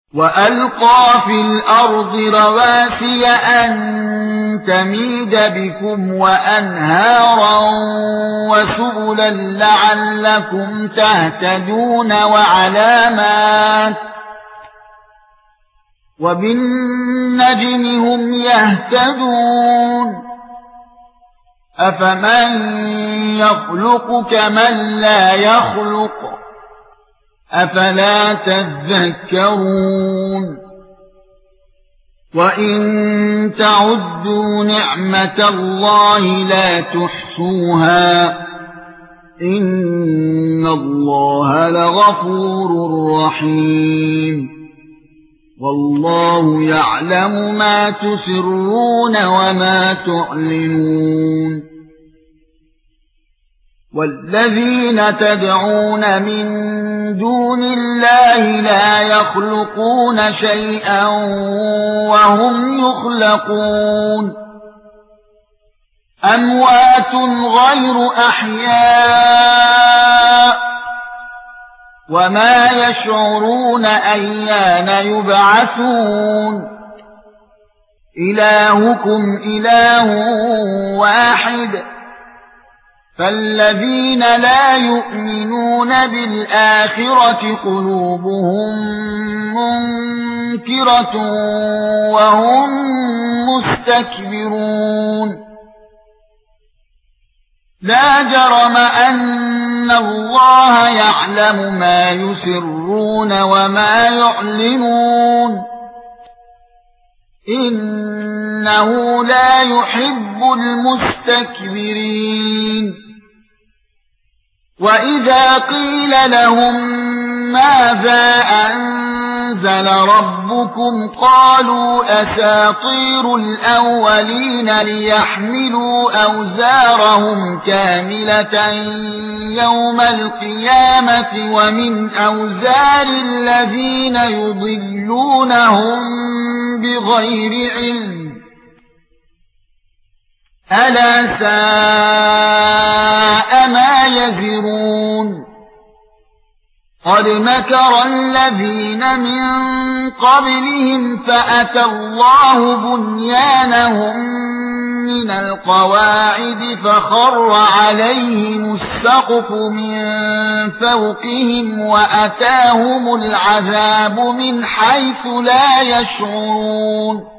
وَأَلْقَى فِي الْأَرْضِ رَوَاسِيَ أَن تَمِيدَ بِكُمْ وَأَنْهَارًا وَسُبُلًا لَّعَلَّكُمْ تَهْتَدُونَ وَعَلَامَاتٍ وَبِالنَّجْمِ هُمْ يَهْتَدُونَ أَفَمَن يَخْلُقُ كَمَن لَّا يَخْلُقُ أَفَلَا تَذَكَّرُونَ وَإِن تَعُدُّوا نِعْمَةَ اللَّهِ لَا تُحْصُوهَا إِنَّ اللَّهَ لَغَفُورٌ رَّحِيمٌ وَاللَّهُ يَعْلَمُ مَا تُسِرُّونَ وَمَا تُعْلِنُونَ وَالَّذِينَ تَدْعُونَ مِن دُونِ اللَّهِ لَا يَخْلُقُونَ شَيْئًا وَهُمْ يُخْلَقُونَ أَمْوَاتٌ غَيْرُ أَحْيَاءٍ وَمَا يَشْعُرُونَ أَيَّانَ يُبْعَثُونَ إِلَٰهُكُمْ إِلَٰهٌ وَاحِدٌ فَالَّذِينَ لَا يُؤْمِنُونَ بِالْآخِرَةِ قُلُوبُهُم مُنكِرَةٌ وَهُم مُسْتَكْبِرُونَ لا جرم أن الله يعلم ما يسرون وما يعلنون إنه لا يحب المستكبرين وإذا قيل لهم ماذا أنزل ربكم قالوا أساطير الأولين ليحملوا أوزارهم كاملة يوم القيامة ومن أوزار الذين يضلونهم بغير علم ألا ساء ما يزرون قد مكر الذين من قبلهم فأتى الله بنيانهم من القواعد فخر عليهم السقف من فوقهم وأتاهم العذاب من حيث لا يشعرون